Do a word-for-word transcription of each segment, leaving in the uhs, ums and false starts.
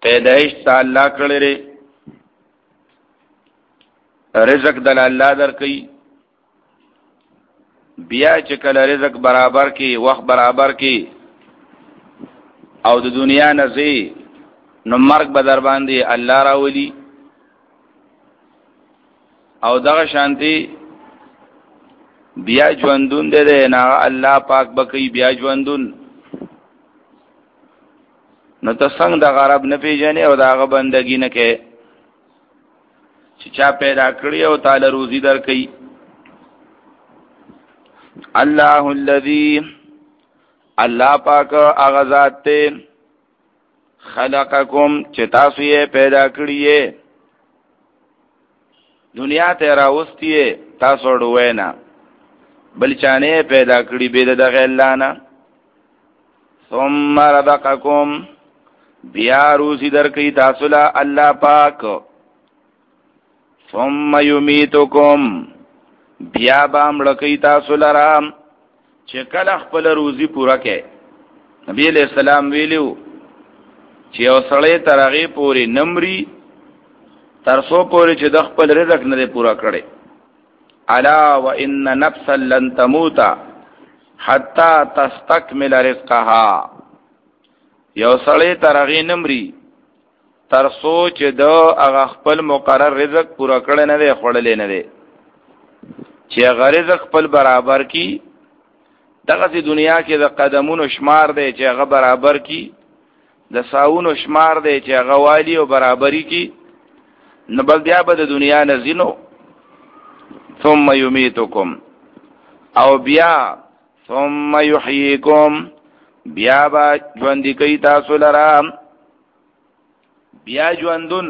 پیدایش تا الله کړی رزق دل الله درکې بیا چې کله رزق برابر کی وخت برابر کی او د دنیا نزي نو مرګ به در باندې الله راولي او دغه شانتي بیا ژوندون دې نه الله پاک بکی بیا ژوندون نو ته څنګه د غرب نه پیژنې او داغه بندګی نه کې چې چا پیدا کړی او تعالی روزي درکې الله الذي الله پاک هغه ذات ته خلقکم چې تاسو یې پیدا کړی یې دنیا ته راوستي تاسو ډوې نه بل چانه پیدا کړی به د غیر نه ثم رزقکم بیا روزي درکې تاسو له الله پاک ثم یمیتکم بیا بام لکی تاسو لرام چې کله خپل روزي پورا کړي نبی علیہ السلام ویلو چې یو سړی ترغه پوری نمرې ترسو پوری چې د خپل رزق نه پورا کړي الا وان نفسا لن تموت حتا تستكمل رزقها یو سړی ترغه نمرې ترسو چې د هغه خپل مقرر رزق پورا کړي نه دی خړلې نه دی چې هغه رزق خپل برابر کی دغه دنیا کې د قدمونو شمار دی چې هغه برابر کی د ساونو شمار دی چې هغه والی او برابرۍ کی نو بل بیا به د دنیا نه زینو ثم یمیتکم او بیا ثم یحییکم بیا با ژوند کوي تاسو لرام بیا ژوندون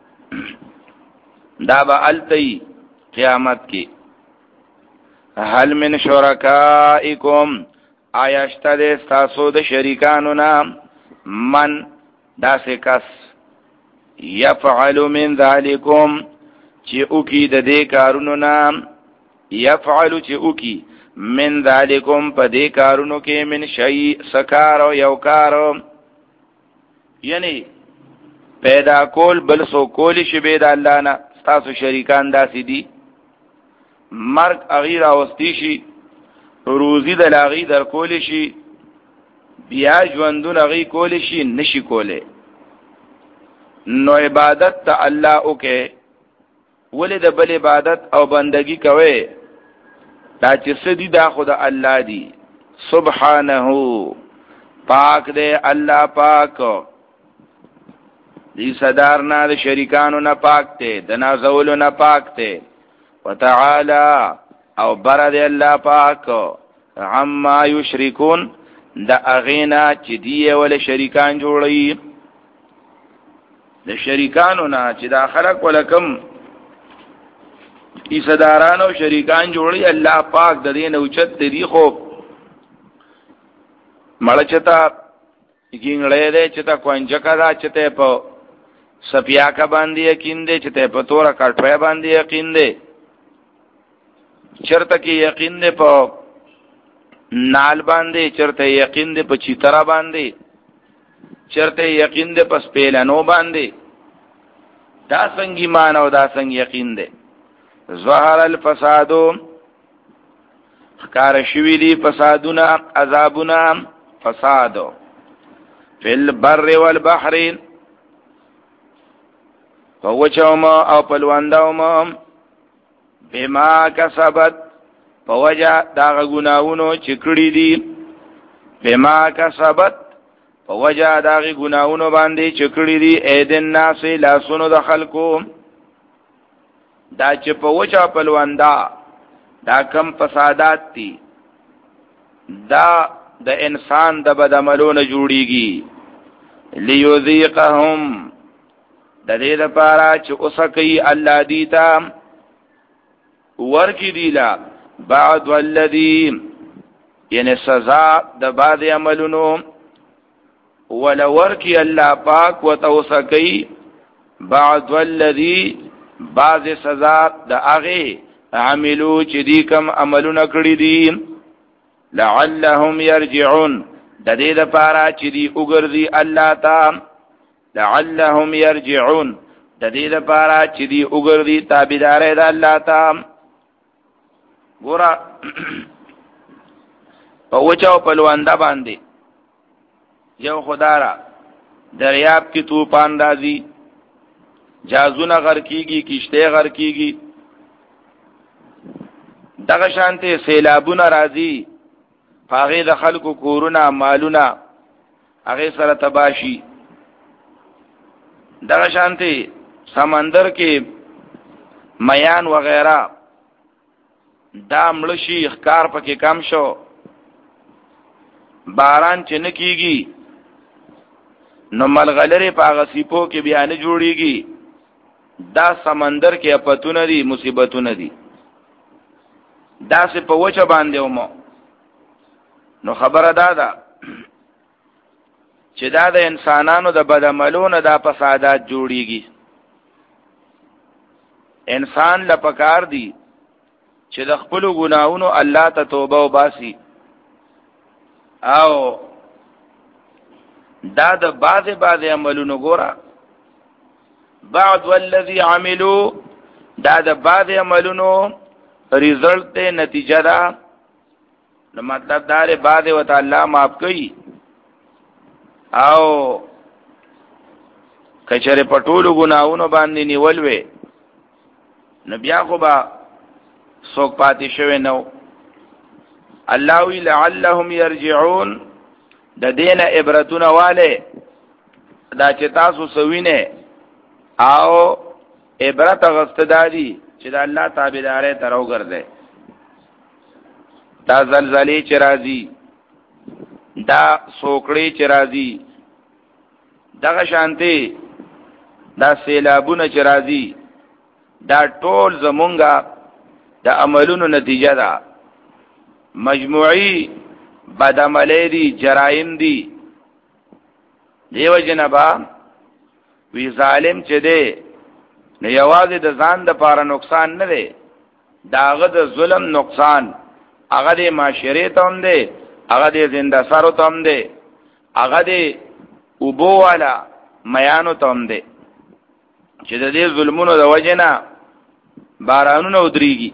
دا به التی قیامت کی هل من شرکائکم آیاشتا دے ستاسو د شریکانو نام من داسې کس یفعل من ذالکم چې اوکی د دې کارونو نام یفعل چې اوکی من ذالکم په دې کارونو کې من شی سکار او یو کار یعنی پیدا کول بل سو کولی شی به د الله نه ستاسو شریکان داسې دي مرگ اغیر آوستی شي روزی د لاغی در کولی شي بیا ژوندون اغی کولی شي نشي کولی نو عبادت ته الله اوکه ولې د بل عبادت او بندگی کوي دا چې سدي دا خود الله دی سبحانه پاک دے الله پاک دی صدارنا د شریکانو نه پاک ته د نازولو نه پاک ته وتعالى او برد الله پاک عما یشرکون دا اغینا چې دی ول شریکان جوړي د شریکانو نه چې دا خلق ولکم ایصداران او شریکان جوړي الله پاک د دې نه اوچت دی خو مړچتا ګینګړې دې چې تا کوانجکا دا چې ته په سپیا کا باندې یقین دې چې ته په تورا کټوي باندې یقین دې چرته کې یقین دې په نال باندې چرته یقین دې په چیترا باندې چرته یقین دې په سپیلانو باندې دا څنګه ایمان او دا څنګه یقین دې ظهر الفساد خکار شوی دی فسادنا عذابنا فساد فی البر والبحر فوچوما او پلواندوما بما کسبت فوجا داغ گناونو چکڑی دی بما کسبت فوجا داغ گناونو باندی چکڑی دی ایدن ناسی لاسونو دخل کو دا چې په وچا پلواندا دا کم فسادات تی دا د انسان د بدعملونو جوړیږي لیذیقهم د دې لپاره چې اوسکې الله دی تا ورکی دیلا بعد والذی یعنی سزا د بعد عملونو ولا ورکی الله پاک وتوسکې بعد والذی بعض سزا د هغه عملو چې دي کم عملونه کړی دي لعلهم يرجعون د دې لپاره چې دي وګرځي الله ته لعلهم يرجعون د دې لپاره چې دی وګرځي تابعداري د الله ته. ګوره په وچاو په لوانده باندې یو خدارا دریاب کې طوفان راځي، جازونه غر کیږي، کشته غر کیږي، دغه شانته سیلابونه راځي، هغه د خلکو کورونه مالونه هغه سره تباشي. دغه شانته سمندر کې میان وغیرہ دا ملشي ښکار پکې کم شو، باران چې نه کیږي نو ملغلره په هغه سیپو کې بیا نه جوړیږي. دا سمندر کې اپتونه دي، مصیبتونه دي. دا سه په وچه باندې ومو نو خبره دا ده چې دا د انسانانو د بدعملونو دا فسادات جوړیږي. انسان لپاره دی چې د خپل ګناہوں الله ته توبه وباسي، او دا د بعضه بعضه عملونو ګوره بعد والذي عملوا دا د بعضه عملونو ریزلټ ته نتیجه ده. نو مطلب دا لري بعضه وتعالى معاف کوي، او کچره پټولو ګناہوں باندې نیول وي نو بیا خو با څوک پاتې شوی نو. الله وی لعلهم يرجعون د دینه عبرتونه والے دا چې تاسو سوینه او عبرت غستداري چې د الله تابعداري ترو ګرځي. دا زلزلې چې راځي، دا سوکړې چې راځي، دغه شانتي دا سیلابونه چې راځي، دا ټول زمونږه د عملونو نتیجه ده. مجموعي بدعملی دي، جرائم دي. دیو جنبا وی ظالم چې دی نو یوازې د ځان د پاره نقصان نه دی، داغه د ظلم نقصان هغه د معاشره ته هم دی، هغه د زنده سره ته هم دی، هغه د اوبو والا میانو ته هم دی چې د دې ظلمونو د وجنه بارانونه ودرېږي.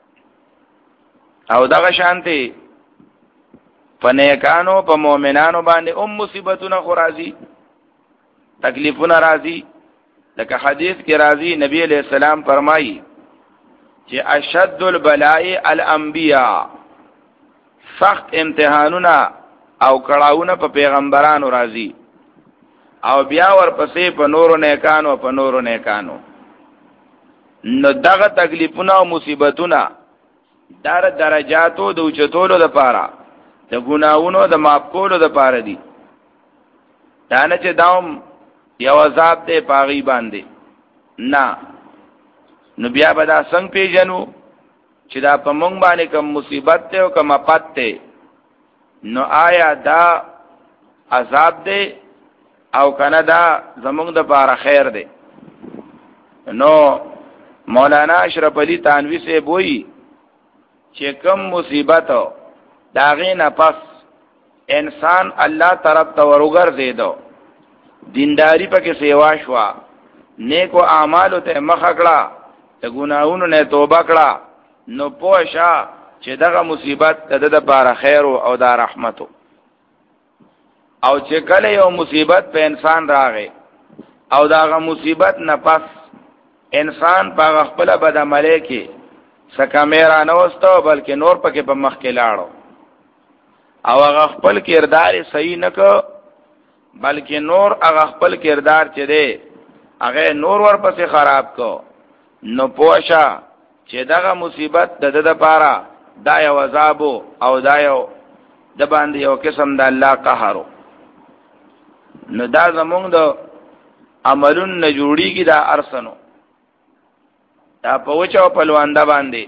او دغه شانتي په نیکانو په مؤمنانو باندې هم مصیبتونه خو راځي، تکلیفونه راځي. لکه حدیث کې راځي نبی علیہ السلام فرمایي چې اشد البلاء الانبیاء، سخت امتحانونه او کړهونه په پیغمبرانو راځي، او بیا ورپسې په نورو نیکانو په نورو نیکانو. نو دغه تکلیفونه او مصیبتونه در درجاتو د اوچتولو لپاره د ګناہوں د معاف کولو لپاره دي. دا نه چې داوم یو عذاب ته پاغي باندې نه. نو بیا به دا څنګه پیژنو چې دا په مونږ باندې کوم مصیبت ته او کوم آفت ته؟ نو آیا دا عذاب دی او کنه دا زمونږ د لپاره خیر دی؟ نو مولانا اشرف علی تانوی سے بوئی چې کم مصیبت داغې نه پس انسان الله طرف ته ورګرځیدو، دینداری پکې سیوا شوا، نیکو اعمالو ته مخ کړه، د ګناہوں نه توبه کړه، نو پوښا چې دغه مصیبت د د لپاره خیر او دا رحمتو. او چې کله یو مصیبت په انسان راغی او داغه مصیبت نه پس انسان په خپل بدعملی کې سکامیرا نه وستو بلکې نور پکې په مخ کې لاړو، او هغه خپل کردار صحیح نه کو بلکې نور هغه خپل کردار چې دی هغه نور ورپسې خراب کو، نو پوښا چې دغه مصیبت د د لپاره دا یو عذاب او دا یو د باندې یو قسم د الله قهر. نو دا زمونږ د عملون نه جوړیږي دا ارسنو، دا په وچو په لوانده باندې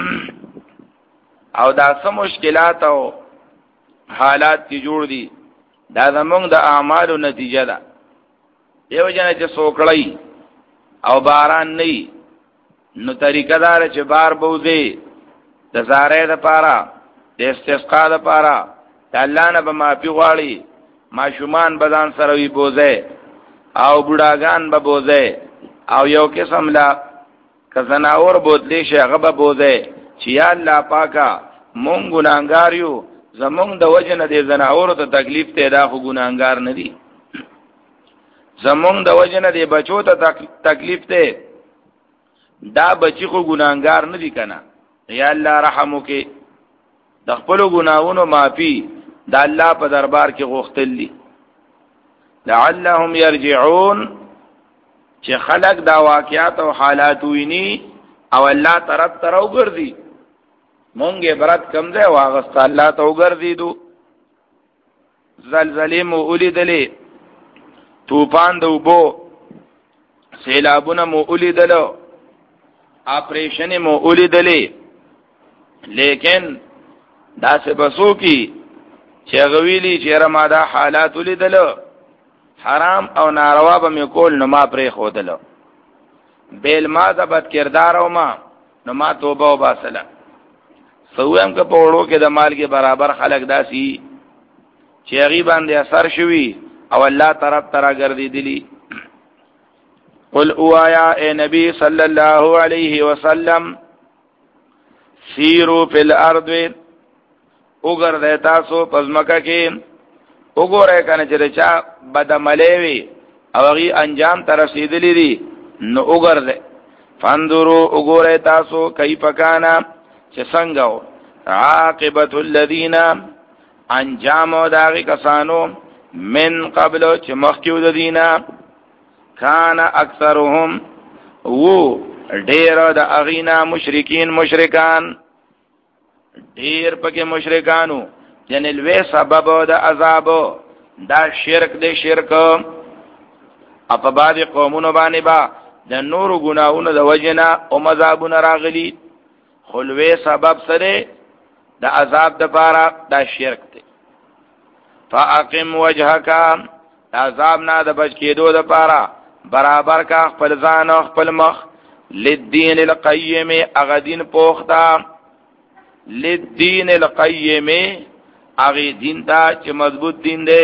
او دا سم مشکلات او حالات کی جوړ دي، دا زمونږ د اعمالو نتیجه ده. یو جن چې سوکړی او باران نه نو طریقه دار چې بار بوزي د زارې د پاره د استسقا د پاره د الله نه به معافي غواړي، ماشومان بدن سره وي بوزي، او بوډاګان به بوزه او یو قسم لا کزناور بوتلی شي هغه به بوزه چې یا الله پاکا مونږ ګناګار یو زمونږ د وجنه دې زناور ته تکلیف ته دا خو ګناګار نه دي زمونږ د وجنه دې بچو ته تکلیف ته دا بچی خو ګناګار نه دي کنه یا الله رحم وکي د خپل ګناونو معافي د الله په دربار کې غوښتل دي لعلهم يرجعون چې خلق دا واقعات او حالات ویني او الله طرف ته راوګرځي مونږه برات کم ځای واغست الله ته وګرځي دو زلزلې مو ولیدلې طوفان د وبو سیلابونه مو ولیدلو اپریشن مو ولیدلې لیکن دا څه بسو کی چې غویلی چې رماده حالات ولیدلو حرام او ناروا به مې کول نو ما پرې خودلو بیل ما د بد کردار او ما نو ما توبه او باسله سویم که په وړو کې د مال کې برابر خلق داسي چې هغه باندې اثر شوي او الله طرف ترا ګرځي دي قل اوایا اے نبی صلی الله علیه وسلم سیرو فی الارض وګرځه تاسو پزماکه کې وګوره کنه چې چا بدعملی وي او هغه انجام ته رسیدلی دي نو وګرځه فانظروا وګوره تاسو کیف کان چې څنګه عاقبت الذین انجام داغی کسانو من قبل چې مخکیو د دینا کان اکثرهم وو ډیر د اغینا مشرکین مشرکان ډیر پکې مشرکانو یعنی لوی سبب د عذاب دا شرک د شرک اپ بعد قومونو باندې با د نور ګناہوں د وجنا او مذابون راغلی خلوی سبب سره د عذاب د پاره دا شرک دی فاقم وجهک عذاب نه د بچ کېدو د پاره برابر کا خپل ځان او خپل مخ للدین القیم اغدین پوختا للدین القیم اغی دین دا چې مضبوط دین دی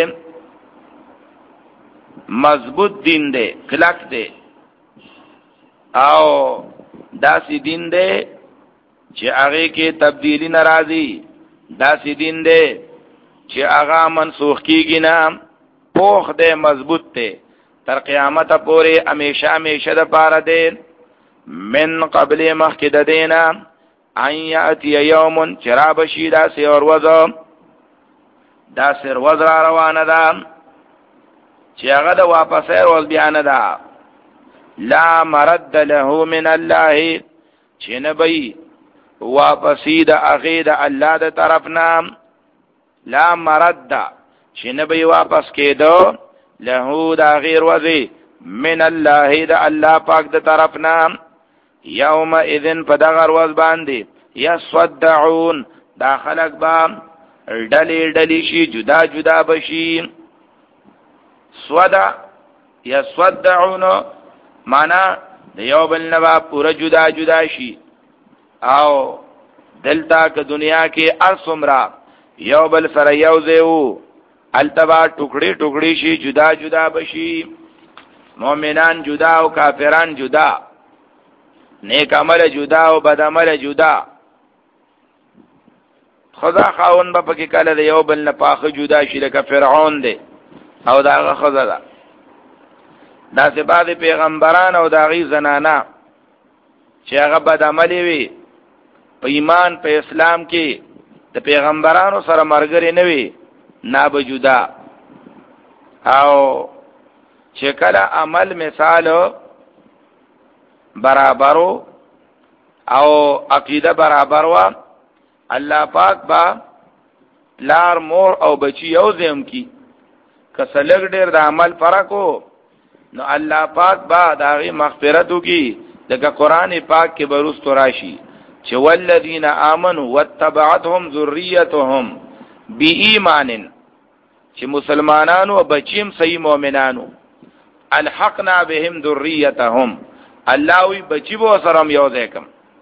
مضبوط دین دی کلک دی او داسی دین دی چې هغه کې تبدیلی ناراضی داسې دین دی چې هغه منسوخ کیږي نه پوخ دی مضبوط دی تر قیامت پورې همیشه همیشه د پاره دی من قبل مخکې د دینا ان یاتی یوم چراب شیدا سی اور وذ دا سر وذ را روانه ده چې هغه د واپس ورول بیان ده لا مرد له من الله چې نبی واپسی د اغه د الله د طرفنا لا مرد چې نبی واپس کېدو له د غیر وذی من الله د الله پاک د طرفنا یوم اذن پدغر وز باندې یصدعون دا خلق با ډلی ډلی شي جدا جدا بشي سودا یصدعون معنا د یو بل نه پورا جدا جدا شي او دلتا که دنیا کې ارسمرا یو بل سره یو زیو التبا ټوکړي ټوکړي شي جدا جدا بشي مؤمنان جدا او کافران جدا نیک عمل جدا او بد عمل جدا خدا خاون به پکې کله د یو بل نه پاخه جدا شي لکه فرعون دی او داغه خدا دا داسې بعد پیغمبران او داغي زنانا چې هغه بد عمل وي په ایمان په اسلام کې د پیغمبرانو سره مرګري نه وي نه به جدا او چې کله عمل مثال برابرو او عقیده برابر وا الله پاک با لار مور او بچی یو زم کی کسلګ ډیر د عمل فرقو نو الله پاک با داغي مغفرتو کی دغه قران پاک کې بروست راشي چې والذین آمنوا واتبعتهم ذریتهم بإيمان چې مسلمانانو او بچیم صحیح مؤمنانو الحقنا بهم ذریتهم الله وی بچی بو سره یو ځکم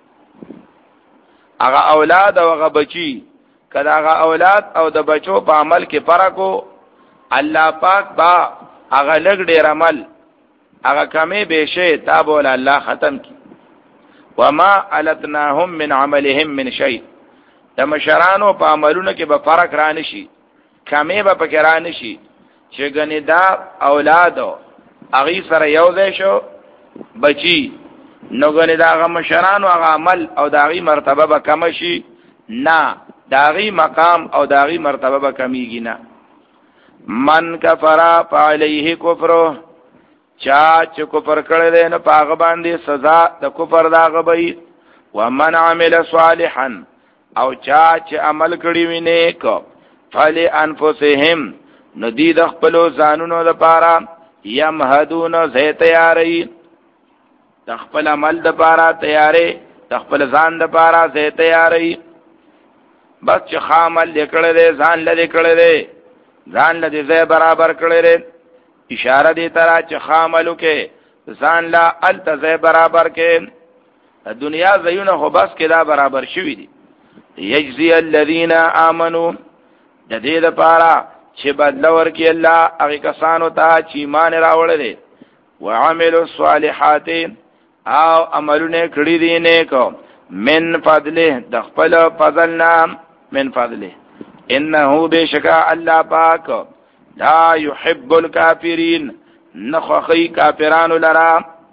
هغه اولاد او هغه بچی کله هغه اولاد او د بچو په عمل کې فرق او الله پاک با هغه لګ ډیر عمل هغه کمې بشه تا بول الله ختم کی وما التناهم من عملهم من شيء د مشرانو په عملونو کې به فرق را نشي کمې به پکې را نشي چې ګنې دا اولادو هغه سره یو ځای شو بچي نو ګنې دا هغه مشرانو هغه عمل او دا هغه مرتبه به کم شي نه دا هغه مقام او دا هغه مرتبه به کمیږي نه من کفر فعليه کفر چا چې کفر کړی دی نو پاغه باندې سزا د کفر دا غبي ومن عمل صالحا او چا چې عمل کړی وي نیک فلی انفسهم ندی د خپل ځانونو لپاره یمهدون زه تیاری د خپل عمل لپاره تیاری د خپل ځان لپاره زه تیاری بس چې خامل لیکل دی ځان لری کړی دی ځان لری زه برابر کړی دی اشاره دی ترا چې خاملو کې ځان لا التزه برابر کې دنیا زيونه خو بس کې دا برابر شوی دي یجزی الذین آمنوا د دې لپاره چې بدل ورکړي الله هغه کسانو ته چې ایمان راوړل دي وعملوا الصالحات او عملونه کړی دي نیکو من فضله د خپل فضل نام من فضله انه بشکا الله پاک لا يحب الكافرين نخخي کافران لرا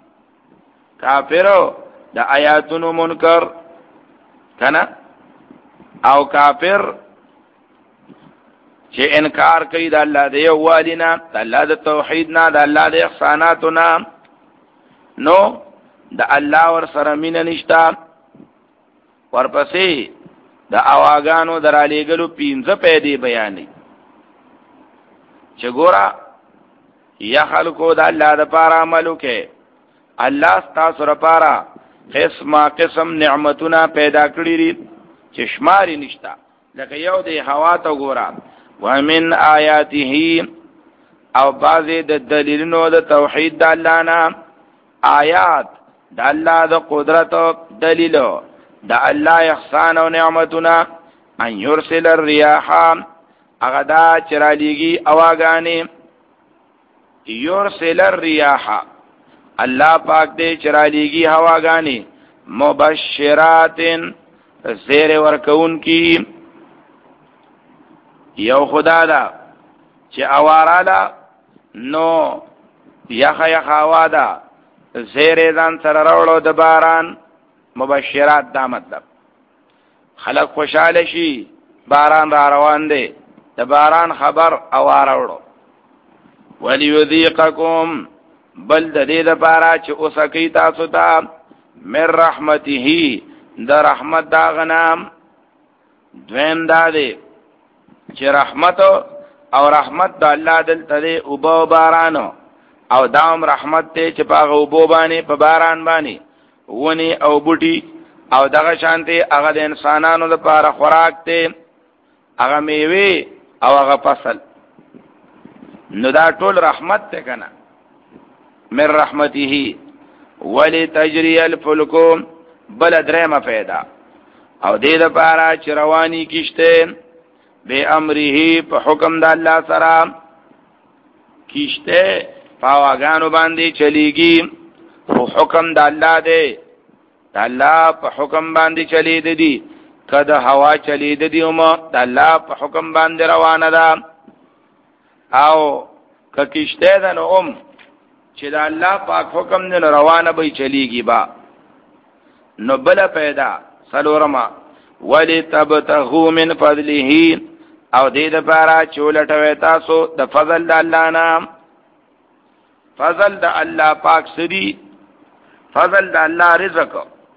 کافرو د آیاتونو منکر کنا او کافر چې انکار کوي د الله د یووالنا د الله د توحید نه د الله د احساناتو نه نو د الله ور سره مين نشتا ورپسې د اواګانو درالېګلو پینځه پیدې بیانې چې ګورا یا خلکو د الله د پاره عملو کې الله ستاسو لپاره قسمه قسم نعمتونه پیدا کړی دي چې شماري نشتا لکه یو د هوا ته ګورا ومن آیاته او بعضې د دلیلونو د توحید د الله نه آیات د الله د قدرت دلیلو د الله احسان او نعمتونه ان يرسل الرياح هغه دا چرالیږي اواګانې يرسل الرياح الله پاک دې چرالیږي هواګانې مبشرات زیر ورکون کی یو خدا دا چې اوارالا نو یخ یخ هوا دا زیر ځان سره راوړو د باران مبشرات دا مطلب خلق خوشاله شي باران را روان دی د باران خبر اوار وړو وليذيقكم بل د دې لپاره چې اوسکی تاسو ته من رحمته د رحمت دا غنام دویم دا دی چې رحمت او رحمت د الله دلته دی او بو بارانو او دام رحمت ته چې پاغه او بو باندې په باران باندې ونی او بوټي او دغه شانتي هغه د انسانانو لپاره خوراک ته هغه میوه او هغه فصل نو دا ټول رحمت ته کنه من رحمته ولتجري الفلك بل درېمه پیدا او دې لپاره چې رواني کیشته به امره په حکم د الله سره کیشته پاواګانو باندې چلیږي خو حکم د الله دی د الله په حکم باندې چلی دی کده هوا چلی دی اومه د الله په حکم باندې روانه ده او که کیشته ده نو ام چې د الله پاک حکم نه روانه به چلیږي با نو بل پیدا سلورما ولتبتغوا من فضله او دې د پاره چولټوي تاسو د فضل د الله نام فضل د الله پاک سری فضل د الله رزق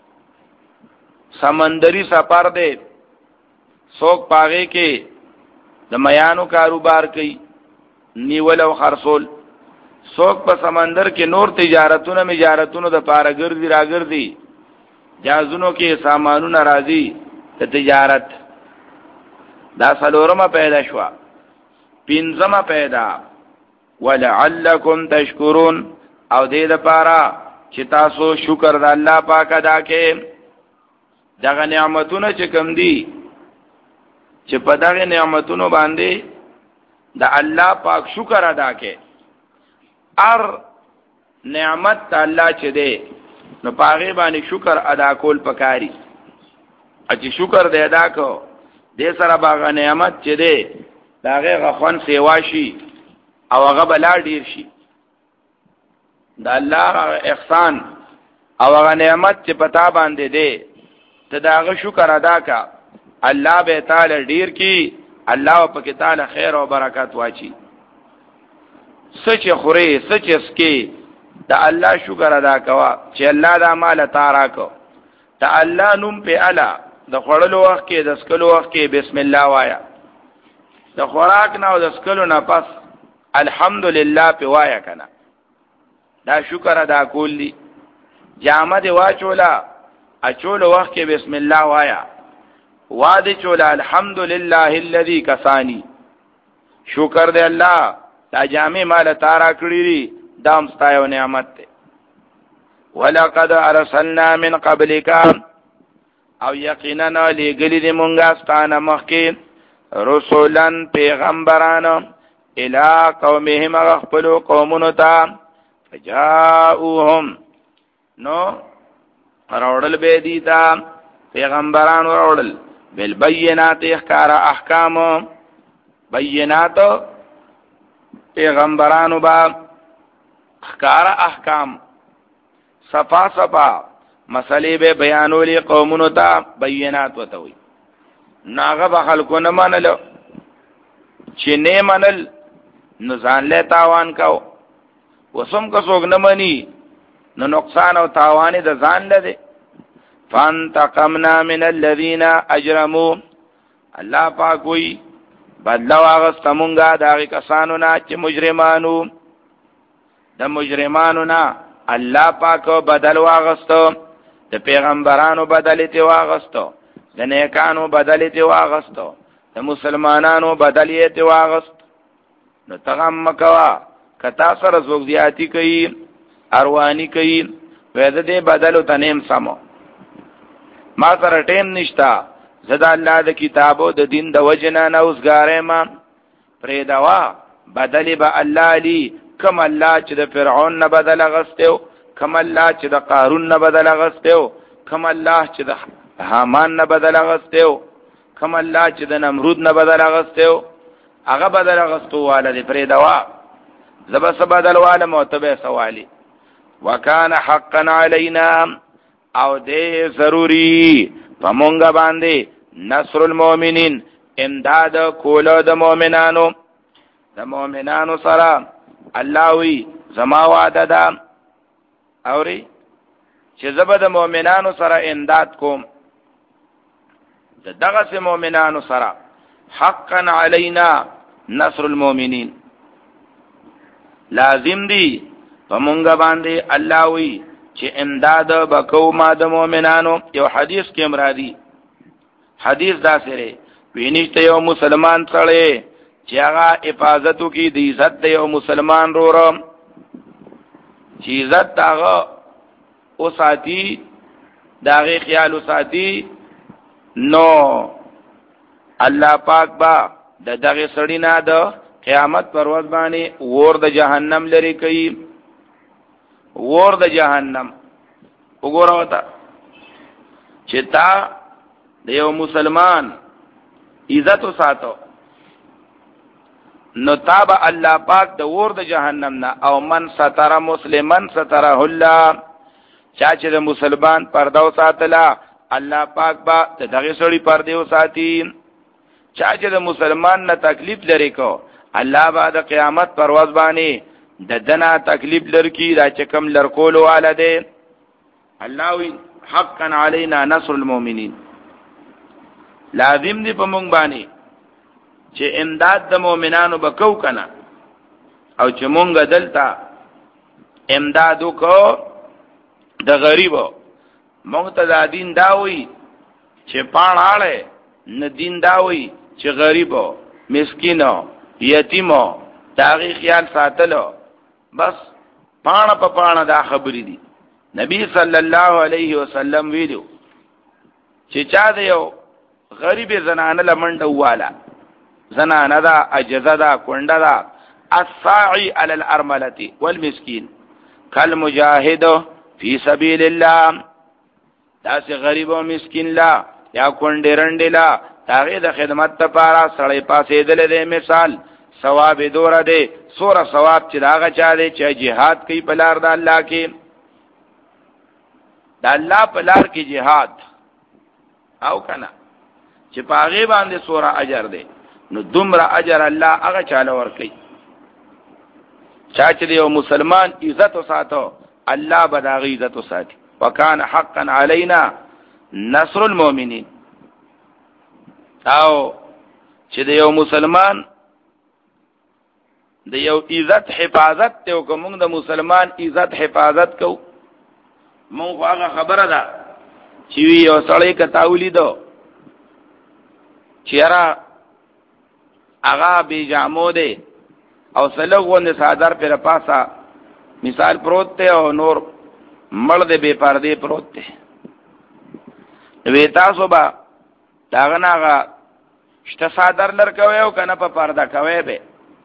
سمندری سفر دے سوک پاغه کې د میانو کاروبار کوي نیول او خرصول سوک په سمندر کې نور تجارتونه مجارتونو د پاره ګرځي راګرځي جازونو کې سامانونه راځي د تجارت دا سلورمه پیدا شوا پینځمه پیدا ولعلکم تشکرون او دې لپاره چې تاسو شکر د الله پاک ادا کړئ دغه نعمتونه چې کوم دي چې په دغه نعمتونو باندې د الله پاک شکر ادا کړئ ار نعمت الله چې دی نو پاغه باندې شکر ادا کول پکاري. چې شکر دې ادا کو دې سره باغ نعمت چې دی داغه غفن سیوا شي او هغه بلا ډیر شي. د الله احسان او هغه نعمت چې پتا باندې دی ته داغه شکر ادا کا، الله به تعالی ډیر کی، الله په کې تعالی خیر او برکات واچي. سچ خوري سچ اسکی دا الله شکر ادا کوا چې الله دا مال تارا کو. دا الله نوم په الا د خړلو وخت کې د سکلو وخت کې بسم الله وایا. د خوراک نه او د سکلو نه پس الحمدلله په وایا کنه. دا شکر ادا کولی. جامه دی واچولا اچولو وخت کې بسم الله وایا. واده چولا الحمدلله الذي کسانی. شکر دی الله دا جامع مال تارا کړی دی دام ستایو نعمت دی. ولقد ارسلنا من قبلک او یقینا لګلی دی مونږه ستانه مخکې رسولن پیغمبرانو الی قومهم غفلوا قومونو ته فجاؤهم نو راوړل به دي تا پیغمبرانو راوړل بالبینات احکار احکام بینات پیغمبرانو با احکار احکام صفا صفا مسئلے به بیانولی قومونو تا بینات وتوي. ناغه به خلکو نه منلو چې نه منل نو ځان له تاوان کاو. وسم که څوک نه مني نو نقصان او تاوان د ځان لده. فانتقمنا من الذين اجرموا الله پاک وی بدلا واغست مونږه داغه کسانو نه چې مجرمانو د مجرمانو نه الله پاک بدل واغستو. د پیغمبرانو بدل تی واغستو، د نیکانو بدل تی واغستو، د مسلمانانو بدل تی واغست. نو تغم مکوا کتا سره زوګ زیاتی کوي اروانی کوي وېده دې بدلو تنیم سمو. ما سره ټیم نشتا زدا الله د کتابو د دین د وجنا نه اوسګارې ما پرې دوا بدلی به الله علی کم الله چې د فرعون نه بدل غستو، کم الله چې د قارون نه بدل غستو، کم الله چې د حامان نه بدل غستو، کم الله چې د نمرود نه بدل غستو، هغه بدل غستو والے پرې دوا زبس بدل والے موتبه سوالی. وکانه حقا علینا او دې ضروری پمونګه باندې نصر المؤمنین امداد کولو د مؤمنانو. د مؤمنانو سره الله وی زما وعده ده اوري چې زبد مؤمنانو سره امداد کوم. د دغه سه مؤمنانو سره حقا علینا نصر المؤمنین لازم دی پمونګه باندې الله وی چې امداد بکو ما د مؤمنانو. یو حدیث کې مرادی حدیث دا سره وینشته یو مسلمان سره چې هغه حفاظتو کې د عزت د یو مسلمان رورم چې عزت هغه او ساتي داغه خیال او ساتي نو الله پاک با د دغه سړی نه د قیامت پر ورځ باندې ور د جهنم لري کوي. ور د جهنم وګوره وتا چې تا د یو مسلمان عزت وساتو نو تاب الله پاک د ور د جهنم نه او من ستر مسلمان ستره الله چا چې د مسلمان پرده وساتلا الله پاک با دغه سړي پرده وساتي. چا چې د مسلمان نه تکلیف لري کو الله با د قیامت پر ورځ باندې د دنا تکلیف لرکی دا چکم لرکول والده. الله وی حقا علینا نصر المؤمنین لازم دی په مونږ باندې چې امداد د مؤمنانو بکو کنه او چې مونږ دلته امداد وکړو د غریبو. مونږ ته د دین داوي چې پاڼاله نه دین داوي چې غریبو مسکینو یتیمو داغي خیال ساتلو. بس پانا پا پانا دا خبری دی. نبی صلی اللہ علیہ وسلم ویلو چې چا دیو غریب زنانه لمنډه والا زنانه دا اجزه دا کونډه دا الساعي على الارمله والمسكين كالمجاهد فی سبیل الله. داسې غریب او مسکین لا یا کونډې رنډې لا هغې د خدمت لپاره سړی پاسېدلی دی، مثال ثواب یې دوره دی، سوره ثواب چې د هغه چا دی چې جهاد کوي په لار د الله کې، د الله په لار کې جهاد او کنه چې په هغې باندې سوره اجر دی، نو دومره اجر الله هغه چاله ورکوي. چا چې د یو مسلمان عزت وساتو الله به د هغه عزت وساتي. وکان حقا علینا نصر المؤمنین. او چې د یو مسلمان د یو عزت حفاظت ته کوم د مسلمان عزت حفاظت کو مونږ هغه خبره ده چې یو سړی کتاولی دو چیرې هغه بی جامو دی او سلوغونه صادر پر پاسا مثال پروت ته او نور مړ دی بے پردې پروت دی، وی تاسو با داغه ناغه شته صادر لرکوي او کنه په پرده کوي به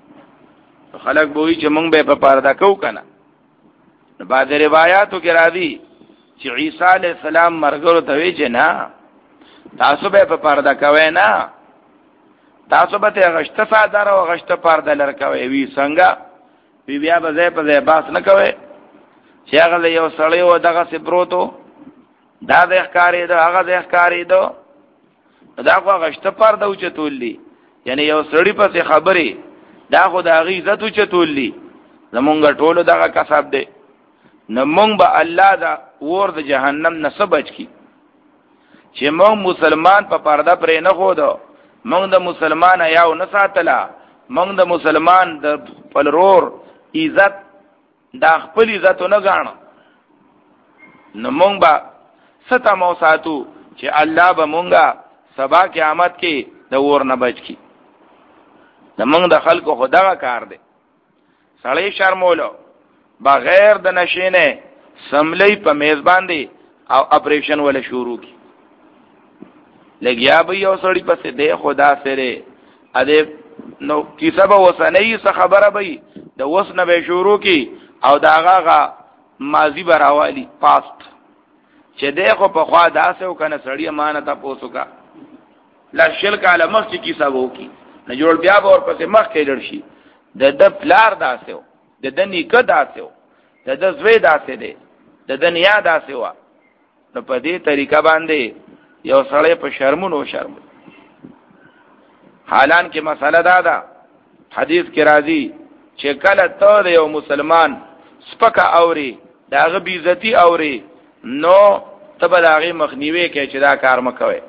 خلک بوئی چې مونږ به په پرده کو کنه. بعد روایتو کې راځي چې عیسی علی السلام مرګرو ته وی چې نه تاسو به په پرده کوي، نه تاسو به ته غشته صادر او غشته پرده لرکوي. وی څنګه وی بیا به ځای په ځای باس نه کوي چې هغه یو سړی و دغه سپروتو دا د ښکاری ده هغه د ښکاری ده دا خو غشته پرده او چتولې، یعنی یو سړی په خبرې دا خو د هغه عزت او چتولې زمونږ ټولو دغه کسب دی. نو مونږ به الله دا ور د جهنم نه سبج کی چې مونږ مسلمان په پرده پرې نه خو دو، مونږ د مسلمان یاو نه ساتلا، مونږ د مسلمان د پلرور عزت دا خپل عزت نه غاڼو، نو مونږ به ستا مو ساتو چې الله به مونږه سبا قیامت کې د ور نه بچ کی. د مونږ د خلکو خدغه کار دی سړی شرمولو بغیر د نشینه سملی په میزبان دی او اپریشن ولا شروع کی لګیا به یو سړی پسې دی خدا سره ا دې نو کیسه به وسنۍ څه خبره به د وس نه به شروع کی او داغه ماضی براوالی پاست چې دغه په خوا داسې وکنه سړی امانت پوسو کا لا شل کاله مخ کی کیسه وو کی نه جوړ بیا به ور پسې مخ کې لړشي د د پلار داسې و د د نیکه داسې و د د زوی داسې دی د د نیا داسې و. نو په دې طریقه باندې یو سړی په شرمونو شرم حالان کې مسله دا ده حدیث کې راځي چې کله ته د یو مسلمان سپکه اوري داغه بیزتی اوري نو تبه داغه مخنیوي کې چې دا کار مکوي،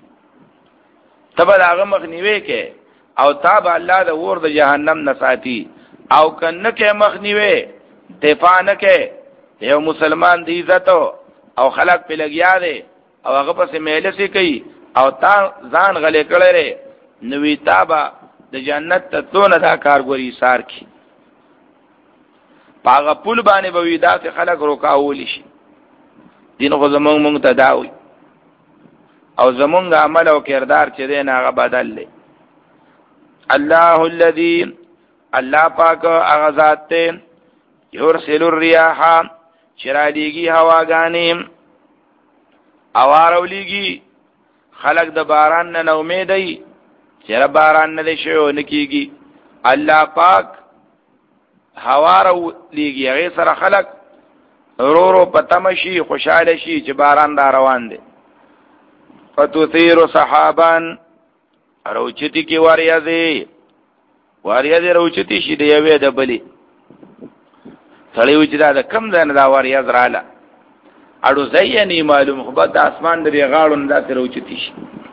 تبه داغه مخنیوي کې او تاب الله د ور د جهنم نساتی او کنه کې مخنیوي دفاع نه کې یو مسلمان دی عزت او خلق په لګیا دي او هغه پسې میله سي کوي او تا ځان غلې کړي نوې تابا د جنت ته تونه دا کارګوري سار کی پاغه پول باندې به ودا ته خلق روکاول شي. دین خو زمونږ مونږ ته داوي او زمونږ عمل او کردار چې دین هغه بدل لې. الله الذي الله پاک هغه ذات ته يرسل الرياح چرالېږي هواګانې اوارولېږي خلق د باران نه امید ای چر باران نه شو نکېږي. الله پاک هوارو لېږي هغه سره خلق رو رو پتمشي خوشاله شي چې باران دا روان دي. فتثير صحابان روچتی کی واریازه واریازه روچتی شي دی یوه د بلی سړی و چې دا کم ځای نه دا واریاز رااله اړو ځای نه معلوم خو د اسمان درې غاړو نه دا روچتی شي.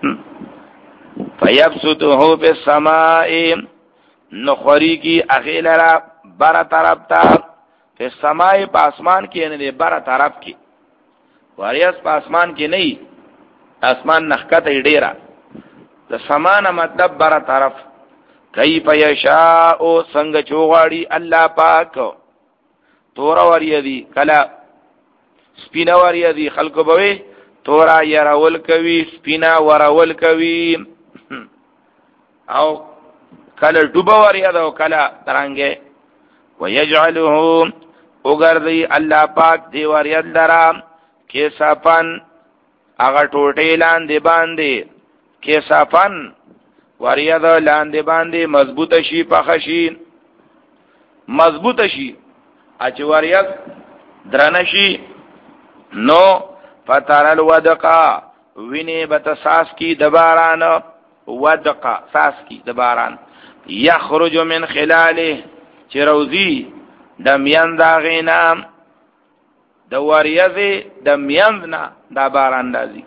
فیبسطه فی السماء نخوری کی اخیلرا بر طرف تا فی السماء په اسمان کې نه دی بر طرف کې واریاز په اسمان کې نه اسمان نخکته ډیره د سمانه مطلب بر طرف کیف یشاء څنګه چوغاړي الله پاک تور وریدي کلا سپینا وریدي خلکو به تورا يرول کوي سپینا ورول کوي او کله ډوبه وریځ او کله ترنګه ويجعله وګرځي الله پاک دی وریځ لرا کې صفن هغه ټوټې لاندې باندې کې صفن وریځ لاندې باندې مضبوطه شي پخه شي مضبوطه شي اچ وریځ درنه شي نو فتر الودقا ویني بتساس کی دباران ودقا ساس کی دباران یخرج من خلاله چروزی د میان دا غینا د وریځ د میان نه دا باران راځي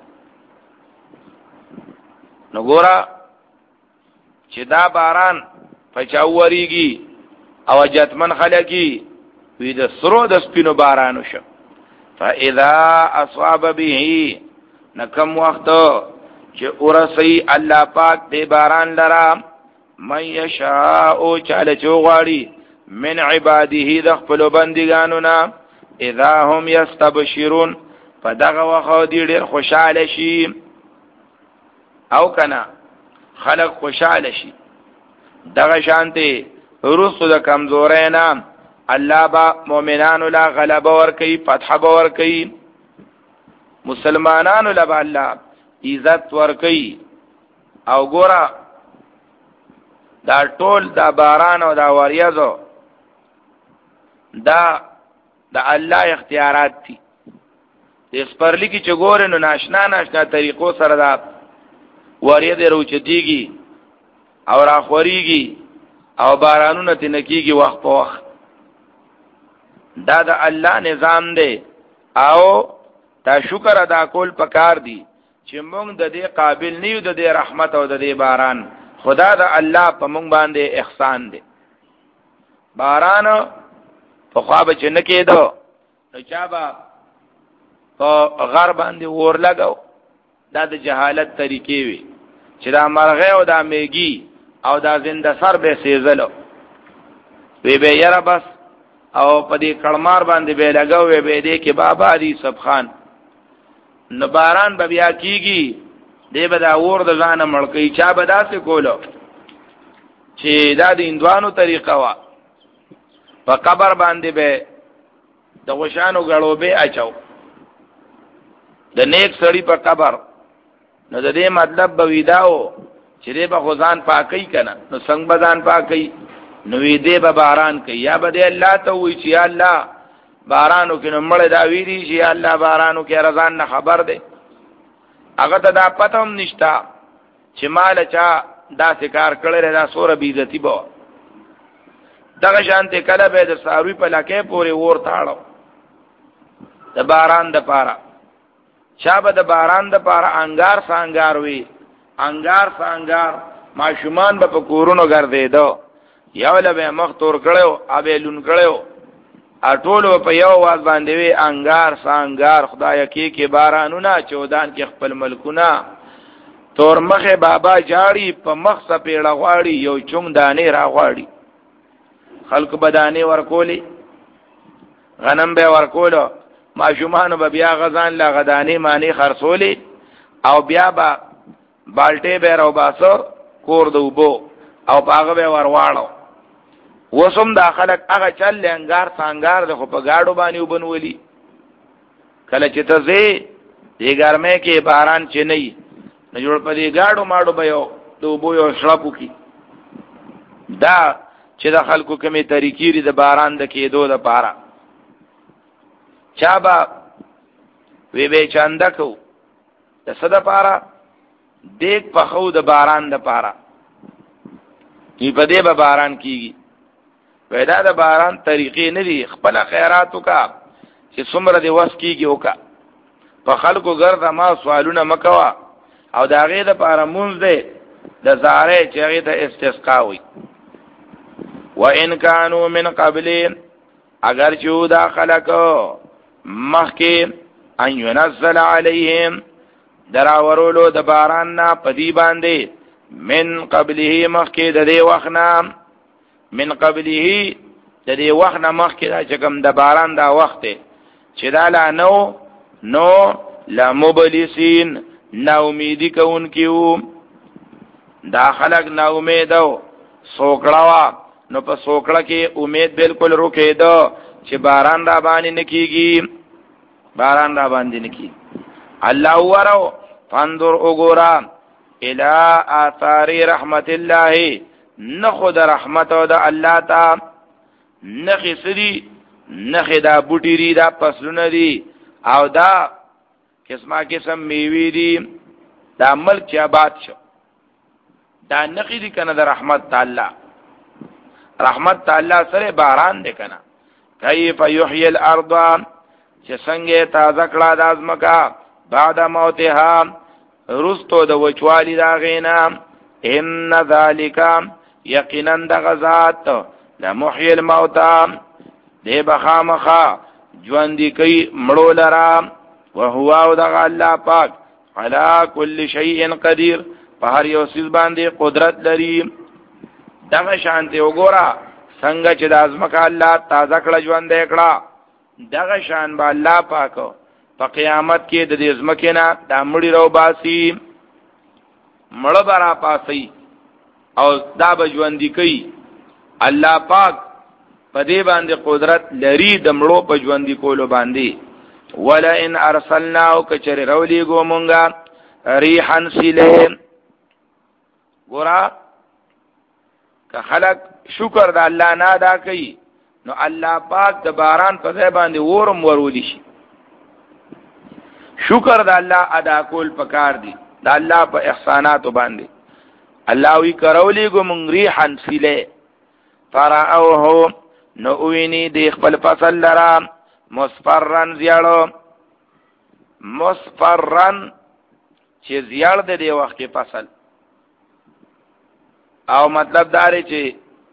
نو ګورا چې دا باران پچاوریږي او جتمن خلقی وی د سرو د سپینو بارانو شو فاذا اصاب به نکم وخت چې ورسی الله پاک دې باران لرا من یشاء چاله چوغاړي من عباده د خپل بندګانو نا اذا هم یستبشرون فدغه وخت دې ډېر خوشاله شي او کنا خلق خوشاله شي دغه شانته رسو د کمزورینا الله با مؤمنانو لا غلبه ور کوي فتح ور کوي مسلمانانو لا الله عزت ور کوي او ګورا دا ټول دا باران او دا وریځو دا دا الله اختیارات دي د سپرلی کی چګور نو ناشنا ناشنا طریقو سره دا وریځ روچتیږي او راخوريږي او بارانونه تنکیږي وخت په وخت دا د الله نظام دی او تا شکر ادا کول پکار دی چې موږ د دې قابل نیو د دې رحمت او د دې باران خدا د الله په موږ باندې احسان دی باران په خوا به چې نه کېدو نو چا به په غر باندې ور لګاو دا د جهالت طریقې وي چې دا مرغه او دا میږي او دا زنده سر به سیزلو وی به یاره بس او په دې کلمار باندې به لګاو وی به دې کې بابا دي سبخان نو باران به بیا کیږي دې به دا اور د ځانه مړکې چا به داسې کولو چې دا د اندوانو طریقه وا په قبر باندې به د غشانو غړو به اچاو د نیک سړی په قبر نو د دې مطلب به ویداو چې دې به غزان پاکي کنه نو څنګه بدان پاکي نو دې به باران کوي یا به دې الله ته وی چې الله بارانو کې نو مړ دا ویری چې الله بارانو کې رضان نه خبر ده هغه ته دا پتم نشتا چې مال چا دا کار کړل دا سور بی عزتی بو دغه شانته کله به د ساروی په لکه پورې ور تاړو د باران د پاره چا به د باران د پاره انګار سانګار وی انګار سانګار ماشومان به په کورونو ګرځیدو یو له مخ تور کړو ابه لون کړو اټولو په یو واز باندې وی انګار سانګار خدای کی کې بارانونه چودان کې خپل ملکونه تور مخه بابا جاړي په مخ سپېړه غواړي یو چونګ دانه را غواړي خلق بدانه ورکولي غنم به ورکولو ماشومان به بیا غزان لا غدانه معنی خرصولي او بیا با بالټه به رو باسو کور دوبو او پاغه به ورواړو وسوم داخلك هغه چل لنګار څنګار د خو په گاډو باندې وبنولي کله چې ته زی دې ګرمه کې باران چې نه نه جوړ په دې گاډو ماډو به یو دوبو یو شړپو کی دا چې د خلکو کومه طریقې لري د باران د کېدو د پاره چا با وی به چاندا کو د صد پاره دیک په خو د باران د پاره کی په دې به باران کیږي ودا د باران طریقې نه دي خپل خیراتو کا چې څومره دی وس کیږي وکا په خلکو ګرځه ما سوالونه مکوا او دا غې د پاره مونږ دې د زاره چې هغه ته استسقا وي وان كانوا من قبل اگر چې دا خلکو مخکې ان ينزل عليهم دراورولو د باران نه پدی باندې من قبله مخکې د دې وخت من قبله د دې وخت نه مخکې دا چې کوم د باران دا وخت چې دا لا نو نو لا مبلسین نا امیدی کون کیو دا خلق نا امیدو سوکړه وا نو په سوکړه کې امید بالکل روکې ده چې باران را باندې نکېږي، باران را باندې نکېږي. الله ورو فانظر وګورا الى آثار رحمت الله، نخو د رحمت او د الله تا نخې سدي، نخې دا بوټي دي، دا فصلونه دي او دا قسمه قسم میوې دي، دا ملک چې آباد شو، دا نخې دي کنه د رحمت تعالی. رحمت تعالی سره باران دی کنه. کیف یحیی الارض، چې څنګه تازه کړه د ازمکا بعد موتها، رستو د وچوالی دا غینا. ان ذالک، یقینا د غزات لمحیی الموتى، دی بخامخا ژوندې کوي مړو لرا، وهو او دغه الله پاک علی کل شیء قدیر، په هر یو څیز باندې قدرت لري. دغه شانته وګوره څنګه چې د ازمکه الله تازه کړه ژوندې کړه، دغه شان به الله پاک په قیامت کې د دې ازمکه نه د مړی رو باسي، مړ برا پاسي او دا به ژوندې کوي. الله پاک په دې باندې قدرت لري د مړو په ژوندې کولو باندې. ولا ان ارسلنا او کچر رولی گو مونگا ریحن سیلے، گورا که خلق شکر دا اللہ نا دا کئی نو الله پاک د باران په ځای باندې ورم ورولی شي. شکر دا الله ادا کول پکار دی دا الله په احساناتو باندې. الله وی کرولی گو مونگ ریحن سیلے فرعوه نو اوینی دی خپل فصل لرا مصفرن زیاړو، مصفرن چې زیاړ د دی وخت کې فصل، او مطلب دا دی چې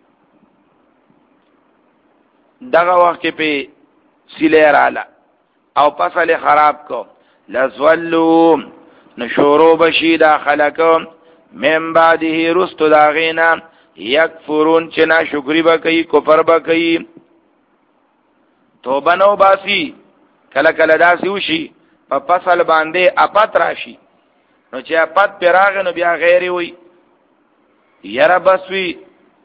دغه وخت کې په سیلې رااله او فصل خراب کو. لزولو نشورو بشی دا خلقو من بعده رستو دا غینا یکفرون چې نا شکری با کئی کفر با کئی توبه نو باسی. کله کله داسې وشي په فصل باندې اپات راشي، نو چې اپات پیراغ نو بیا غیری وي یره بسوي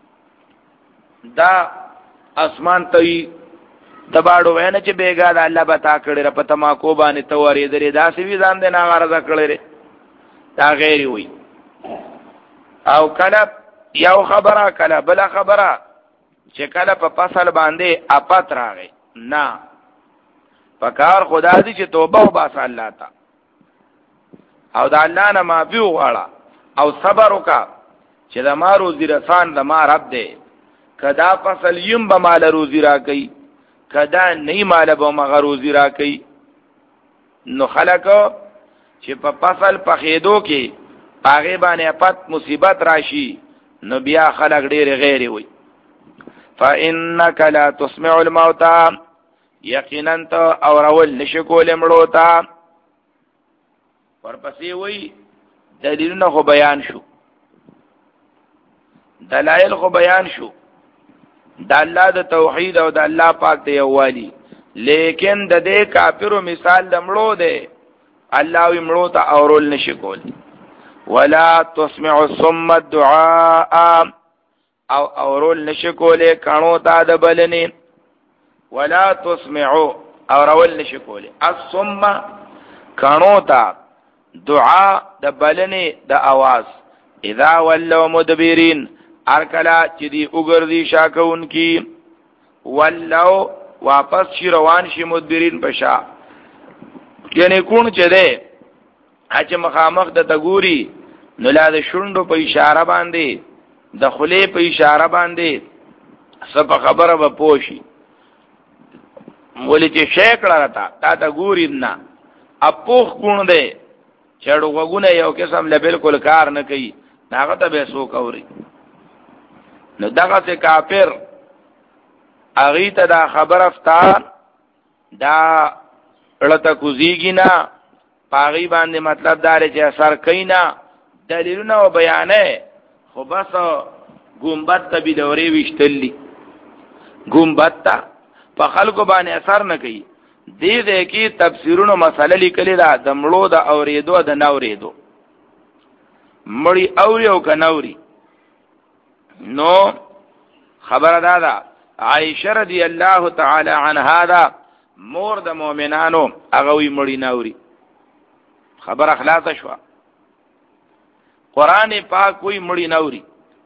دا اسمان ته د باړو وینه چې بیګا د الله بتا کړی را پته ما کو باندې توارې درې داسې وی ځان دې نه غرض کړی دا غیری وي. او کله یو خبره کله بل خبره چې کله په فصل باندې اپات راغی، نه پکار خدا دې چې توبه وباس الله تا او د الله نه معافي وغواړه او صبر وکا چې د ما روزي رسان د ما رب دې. کدا فصل یم به مال روزي را کوي، کدا نه مال به مغه روزي را کوي. نو خلکو چې په فصل په خېدو کې هغه باندې اپات مصیبت راشي نو بیا خلک ډېر غیر وي. فإنك لا تسمع الموتى، یقینا ته اورول نشکول مړو ته. ورپسې وی دلیلونه خو بیان شو، دلایل خو بیان شو د الله د توحید او د الله پاک د یووالي، لیکن د دې کافرو مثال د مړو دی. الله وی مړو ته اورول نشکول. ولا تسمع الصم الدعاء، او اورول نشکوله کانو تا د بلنی. ولا تسمعو اورول نشکوله الصم کانو تا دعا د بلنی د आवाज. اذا ولوا مدبرین، ارکلا چې دی وګرځي شاکون کی، ولو واپس شي روان شي مدبرین پشا، یعنی کون چې ده اچ مخامخ د تګوري نو لا د شوندو په اشاره باندې د خلی په اشاره باندې سب خبره به پوشي. ولې چې شیکړه راته تا ته ګوري نه اپوخ کون دی چړو وګونه یو قسم له بالکل کار نه کوي، هغه ته به سو کوي. نو دغه څه کافر اغه ته دا خبر افتا دا لته کوزیږي نه پاغي باندې، مطلب دا لري چې اثر کینا دلیلونه او بیانې خو بس ګمبت ته به دوري وشتلی، ګمبت ته په خلکو باندې اثر نه کوي. دې دې کې تفسیرونو مسله لیکلې ده د مړو د اورېدو د ناورېدو، مړی اوري او کناوري نو خبر دادا عائشہ رضی الله تعالی عنها دا مور د مؤمنانو هغه وی مړی ناوري خبر اخلاص شو. قران پاک وی مړی ناوري.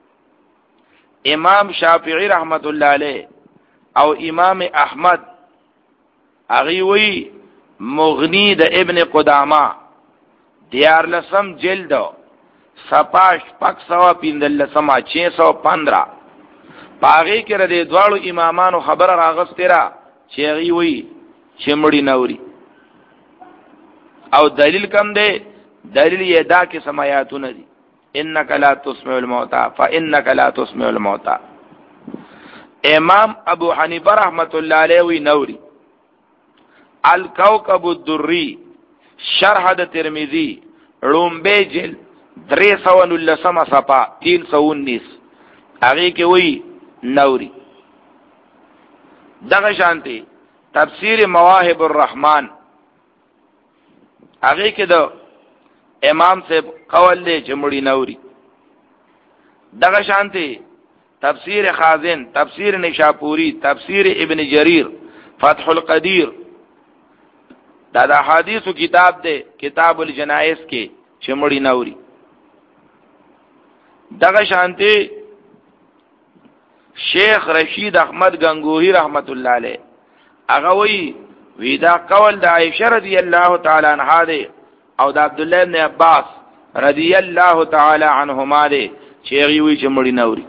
امام شافعی رحمت الله علیه او امام احمد هغه وی مغنی د ابن قدامه دیار لسم جلد سپاش پک سوا پیندل سما چھ سو پندرہ پاغی کې ردی دوالو امامانو خبر راغستی را چې هغه وی چې مړی ناوري. او دلیل کم دی؟ دلیل یې دا کې سمایاتونه دي انک لا تسمع الموتى فانک لا تسمع الموتى. امام ابو حنیفه رحمت الله علیه وی نوری. الکوكب الدری شرح د ترمذی رومبه جل درې سو نلسمه صفا تین سو انیس هغه کې وی نوری. دغه شانتی تفسیر مواهب الرحمن هغه کې د امام سے قول دی چې مړی نوری. دغه شانتی تفسیر خازن، تفسیر نشاپوری، تفسیر ابن جریر، فتح القدیر دا د حدیثو کتاب دی کتاب الجنائز کې چې مړی نوری. دغه شانتی شیخ رشید احمد گنگوہی رحمت اللہ علیہ هغه وی وی دا قول د عائشہ رضی الله تعالی عنها دی او د عبد الله بن عباس رضی الله تعالی عنهما دی چې هغه وی چې مړی نوري.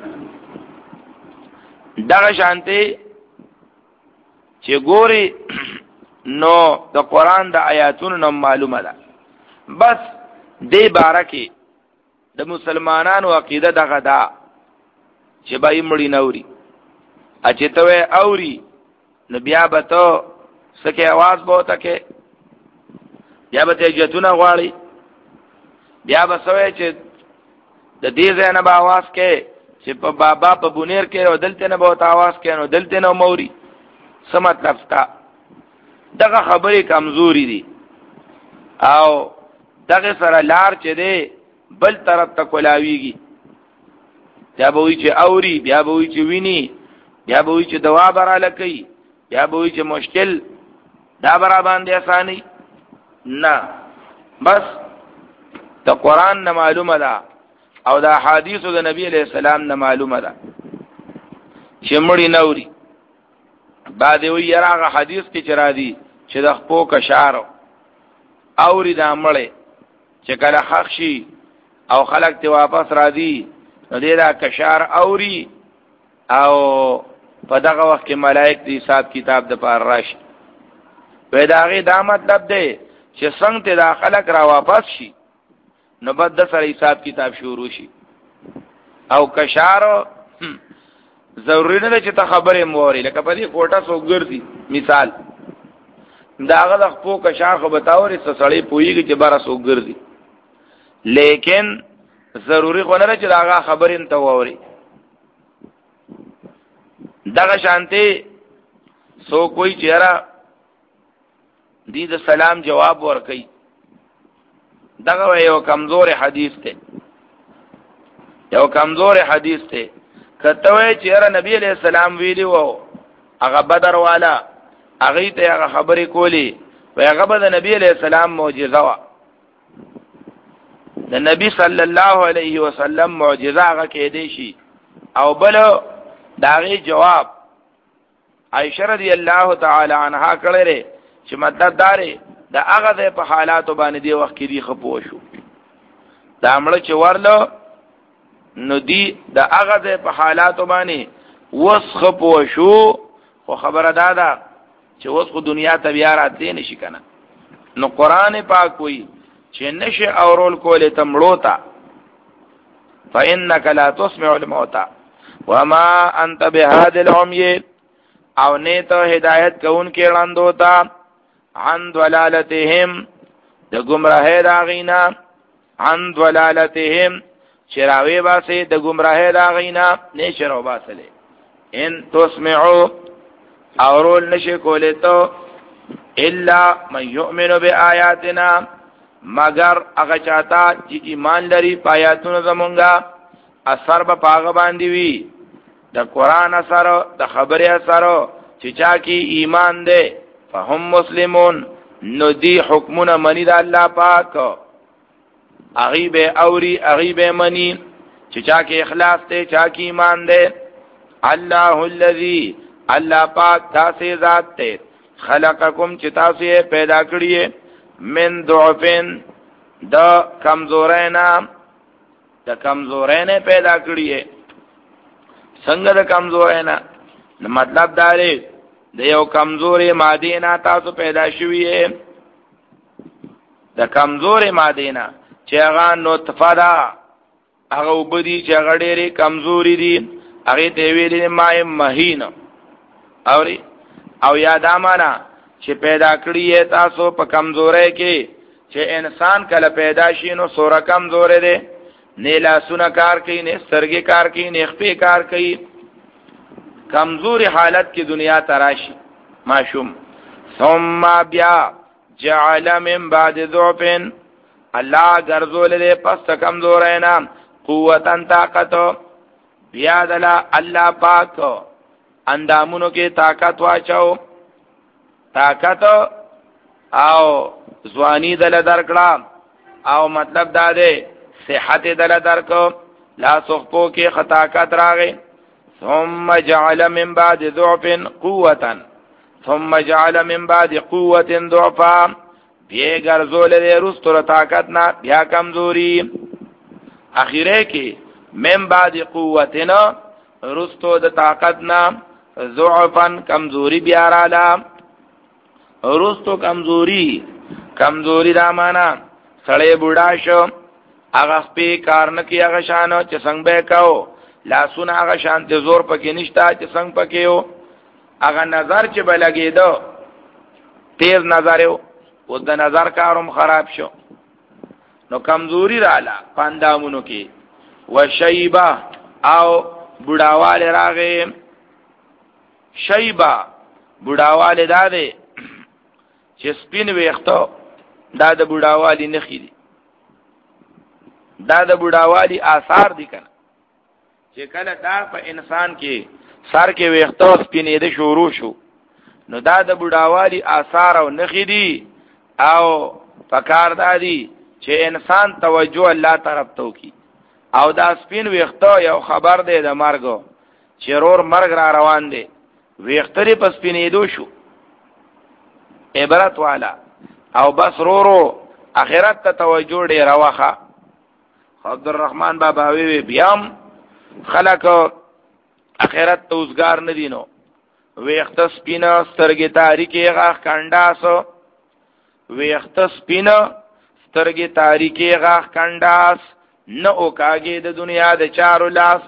دغه شانته چې ګوري نو د قران د آیاتونو نو معلومه ده. بس دې بارکه د مسلمانانو عقیده دغه دا چې بای مړی نوري اچته اوري نو بیا به ته سکه आवाज بوته کې بیا به ته جتونه غواړي بیا به سوې چې د دې ځای نه به आवाज کې چې په بابا په بونیر کې او دلته نه بوته आवाज کې نو دلته نه موري څه مطلب تا دغه خبرې کمزوري دي او دغه سره لار چې دی بل طرف ته کولاویږي. بیا به وی چې اوري بیا به وی چې ویني بیا به وی چې دوا براله کوي بیا به وی چې مشکل دا برا باندې اساني نه. بس د قران نه معلومه ده او د حدیثو د نبی علیہ السلام نه معلومه ده چې مړی نوري. بعد وی یراغه حدیث کې چرا دي چې د خپو کشارو اوري دا مړی چې کله حق شي او خلق ته واپس را دي نو دې دا کشار اوري او په دغه وخت کې ملائک د حساب کتاب د پار راشي. پیداغه دا مطلب دی چې څنګه ته دا خلق را واپس شي نو بد د سره حساب کتاب شروع شي. او کشار ضروري نه چې ته خبره موري لکه په دې کوټه سو ګرځي مثال داغه د خپل کشار خو بتاوري سړی پويږي چې بارا سو ګرځي لیکن ضروری خو نه چې داغه خبرین ته ووري. دغه شانته سو کوئی چهره دې د سلام جواب ورکړي دغه یو کمزور حدیث ته یو کمزور حدیث ته کته وی چهره نبی علیہ السلام ویلی وو هغه بدر والا هغه ته هغه خبرې کولی و هغه د نبی علیہ السلام معجزه وا د نبی صلی الله علیه وسلم معجزه هغه کې دی شي او بل داغه جواب عائشہ رضی الله تعالی عنها کړه چې مدد دارې د هغه په حالات باندې دی وخت کې دی خپو شو دا مړ چې ورلو نو دی د هغه په حالات باندې وسخ پو شو خو خبره دادا چې اوس خو دنیا ته بیا راځي نشي کنه. نو قران پاک وی چې نشه اورول کولې تمړوتا فإنك لا تسمع الموتى وما انت بهاد العمي او نه ته هدایت کون کې وړاندو تا عن ضلالتهم د گمراهی داغینا عن ضلالتهم شراوی باسه د گمراهی داغینا نه شرو باسه ان تسمعوا اورول نشه کوله تو الا من يؤمن بآياتنا مگر هغه چاته چې ایمان لري پایاتونو زمونږه اثر به پاغه باندې وي د قران اثر د خبره اثر چې چا کې ایمان ده فهم مسلمون نو دی حکمونه منی د الله پاک اغیب اوری اغیب منی چې چا کې اخلاص ده چا کې ایمان ده الله الذی الله پاک تاسو ذات ته خلقکم چې تاسو پیدا کړی من ضعفن د کمزورینا د کمزورینا پیدا کړی څنګه د کمزورینا مطلب دا دی د یو کمزورې ماده نه تاسو پیدا شوی د کمزورې ماده نه چې هغه نطفه ده هغه وبدي چې هغه ډېری کمزوري دي هغه ته ویلې مای مهین اوري او یاد امانه چې پیدا کړی تاسو په کمزورۍ کې چې انسان کله پیدا شي نو سوره کمزورې ده نه لاسونه کار کوي نه سترګې کار کوي نه خپې کار کوي کمزوري حالت کې دنیا تراشي ماشوم ثم بیا جعل من بعد ضعف الله ګرځول له پس کمزورینا قوتن طاقت بیا دلا الله پاک اندامونو کې طاقت واچو طاقت او ځواني دل درکړه او مطلب دا دی صحت دل درکو لا سخپو کې خطاقت راغی ثم جعل من بعد ضعف قوة ثم جعل من بعد قوة ضعفا بیا ګرځول له رستو طاقت نه بیا کمزوري اخیره کې من بعد قوتنا رستو د طاقت نه ضعفا کمزوری بیا رااله رستو کمزوری کمزوری دا معنا سړی بوډا شو هغه په کار نه کې هغه شان چې څنګه به کاو لاسونه هغه شان ته زور پکې نشتا چې څنګه پکې یو هغه نظر چې بلګېدو تیز نظر یو او د نظر کاروم خراب شو نو کمزوری رااله پاندامونو کې وشیبه او بوډاواله راغې شیبه بوډاواله داده چې سپین ویختو دا د بوډاوالی نخې دي دا د بوډاوالی آثار دي کنه چې کله دا په انسان کې سر کې ویختو سپینې ده شروع شو نو دا د بوډاوالی آثار او نخې دي او پکار دادي چې انسان توجه الله طرف ته وکي او دا سپین ویختو یو خبر دی د مرګ چې رور مرګ را روان دی ویختري په سپینې دو شو عبرت والا او بس رورو اخرت ته توجه ډیر واخه عبدالرحمن بابا وی بیام خلق اخرت ته اوسګار نه دینو ویخت سپینا سترګې تاریکې غاخ کنداس ویخت سپینا سترګې تاریکې غاخ کنداس نه او کاږي د دنیا د چارو لاس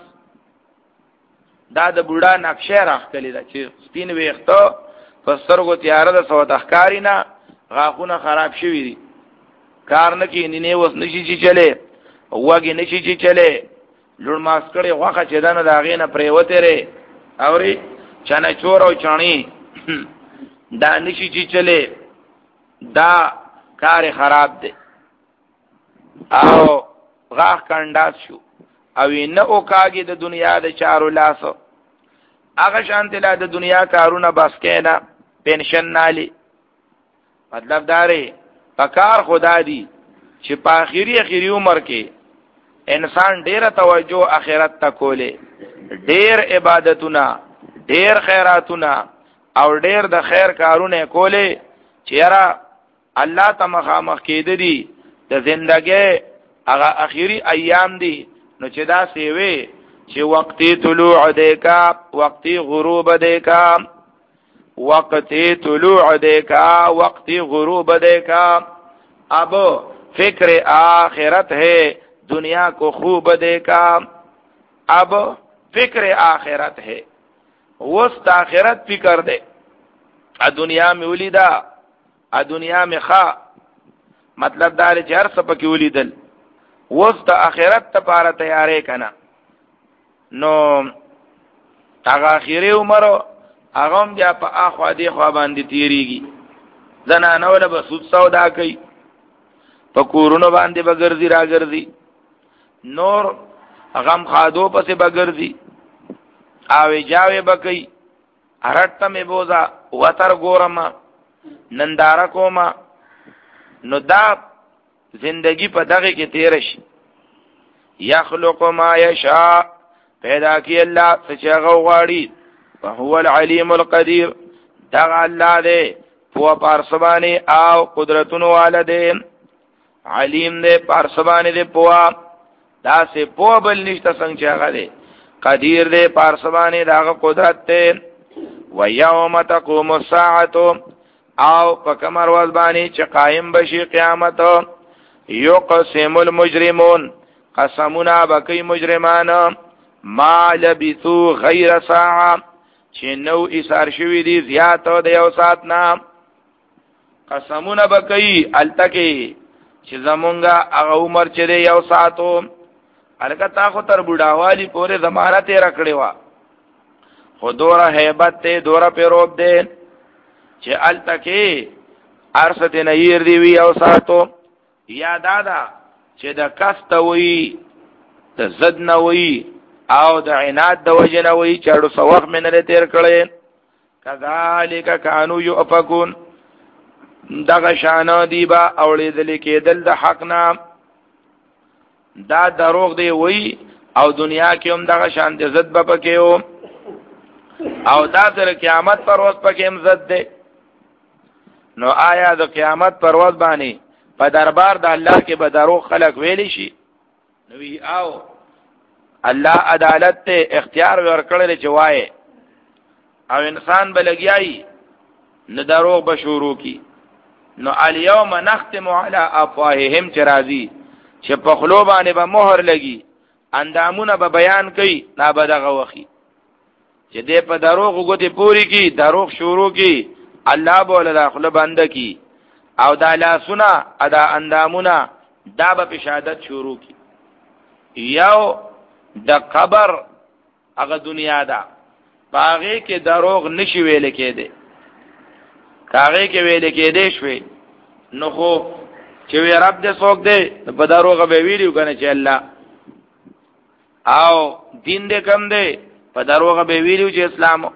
دا د بوډا نقشه راخلي دا چې سپین ویختو پسترګو تیار د سو تخکارینا غاخونه خراب شوی دي کار نه کې نه وس نشي چې چلے وګي نشي چې چلے لړ ماس کړي واخه چې دنه دا غینه پریوته ری اوري چانه چور او چانی دا نشي چې چلے دا کار خراب دی او غاخ کنداس شو او نه او کاږي د دنیا د چارو لاسو هغه شانتله د دنیا کارونه بس کینا پنشن نالي مطلب داري پکار خدا دی چې په اخیری اخیری عمر کې انسان ډیر توجه اخرت ته کوله ډیر عبادتونه ډیر خیراتونه او ډیر د خیر کارونه کوله چیرې الله ته مخامخ کېد دي د ژوندګي هغه اخیری ایام دي نو چې دا سیوي چې وقتی طلوع دیکا وقتی غروب دیکا وقتی طلوع دیکا وقتی غروب دیکا اب فکر آخرت ہے دنیا کو خوب دیکا اب فکر آخرت ہے وسط آخرت فکر دے ا دنیا میں ولیدا ا دنیا میں خا مطلب دار چې هر څه پکې ولیدل وسط آخرت ته پاره تیارې کنا نو هغه اخیری عمر هغه هم بیا په اخوا دی خوا باندې تیریږي زنانه ولا بسود سودا کوي په کورونو باندې بغرزي راګرزي نور غم خادو پس بگردی آوی جاوی بکی ارٹتا می بوزا وطر گورما نندارا کوما نو دا زندگی پا دغی کی تیرش یخلق ما یشاء پیدا کی اللہ سچاگو غاڑی وهو العلیم القدیر دغ اللہ دے پو پارسبانی آو قدرتن والدے علیم دے پارسبانی دے پوا دا سے پو بل نشتا سنگ چاگا دے قدیر دے پارسبانی داغ قدرت دے ویوم تقوم الساعتو آو پکمر وزبانی چه قائم بشی قیامت یقسم المجرمون قسمنا بکی مجرمان ما لبثو غیر ساعه چه نو ایثار شوی دی زیاتو د یو سات نام قسمونه بکی التکی چې زمونږه هغه عمر چې دی یو ساتو الکتا خو تر بډاوالی پورې زمانہ تیر کړی وا خو دوره hebat ته دوره پیروب دی چې التکی ارسته نیر دی وی یو ساتو یا دادا چې د کست وی د زد نه وی او د عناد د وجه نه وی چاړو سوخ من نه تیر کړي کذالک کانوا یؤفکون دغه شان دی با اولیدل کېدل د حق نام دا دروغ دی وی او دنیا کې هم دغه شان د زد به پکېو او دا تر قیامت پر ورځ پکې هم زد دی نو آیا د قیامت پر ورځ باندې په دربار د الله کې به دروغ خلق ویلی شي نو وی او الله عدالت ته اختیار ورکړل چې وای او انسان بلګیای نه دروغ به شروع کی نو الیوم نختم علی افواههم چرازی چې په خلو باندې به مهر لګي اندامونه به بیان کوي نه به دغه وخی چې دې په دروغ غوته پوری کی دروغ شروع کی الله بوله داخله بنده کی او دا لاسونه ادا اندامونه دا به شهادت شروع کی یو د قبر هغه دنیا دا باغې کې دروغ نشي ویل کېده کاغې کې ویل کېده شوي نو خو چې وی رب دې څوک دې په دروغ به ویلو کنه چې الله او دین دې کم دې په دروغ به ویلو چې اسلام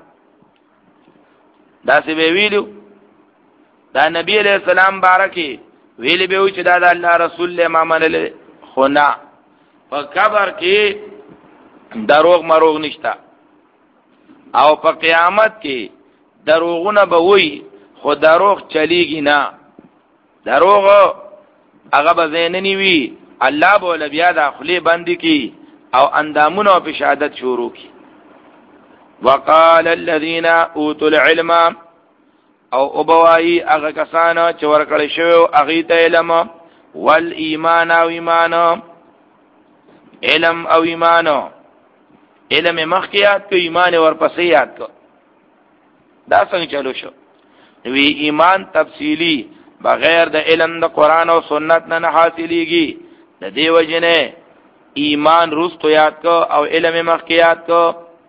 دا سی به ویلو دا نبی علیہ السلام بارکی ویلی به چې دا د الله رسول له ما منل خو نه په قبر کې دروغ مروغ نشتا او په قیامت کې دروغونه به وي خو دروغ چلیږي نه دروغ هغه به زیننی وي الله بوله بیا د خلی بندي کی او اندامونه په شهادت شروع کی وقال الذين اوتوا العلم او ابوای هغه کسانو چې ورکړل شو هغه ته علم والایمان او ایمان علم او ایمان علم مخکیات کو ایمان ورپسې یاد کو دا څنګه چلو شو وی ایمان تفصیلی بغیر د علم د قران او سنت نه حاصلېږي د دې وجنه ایمان رستو یاد کو او علم مخکیات کو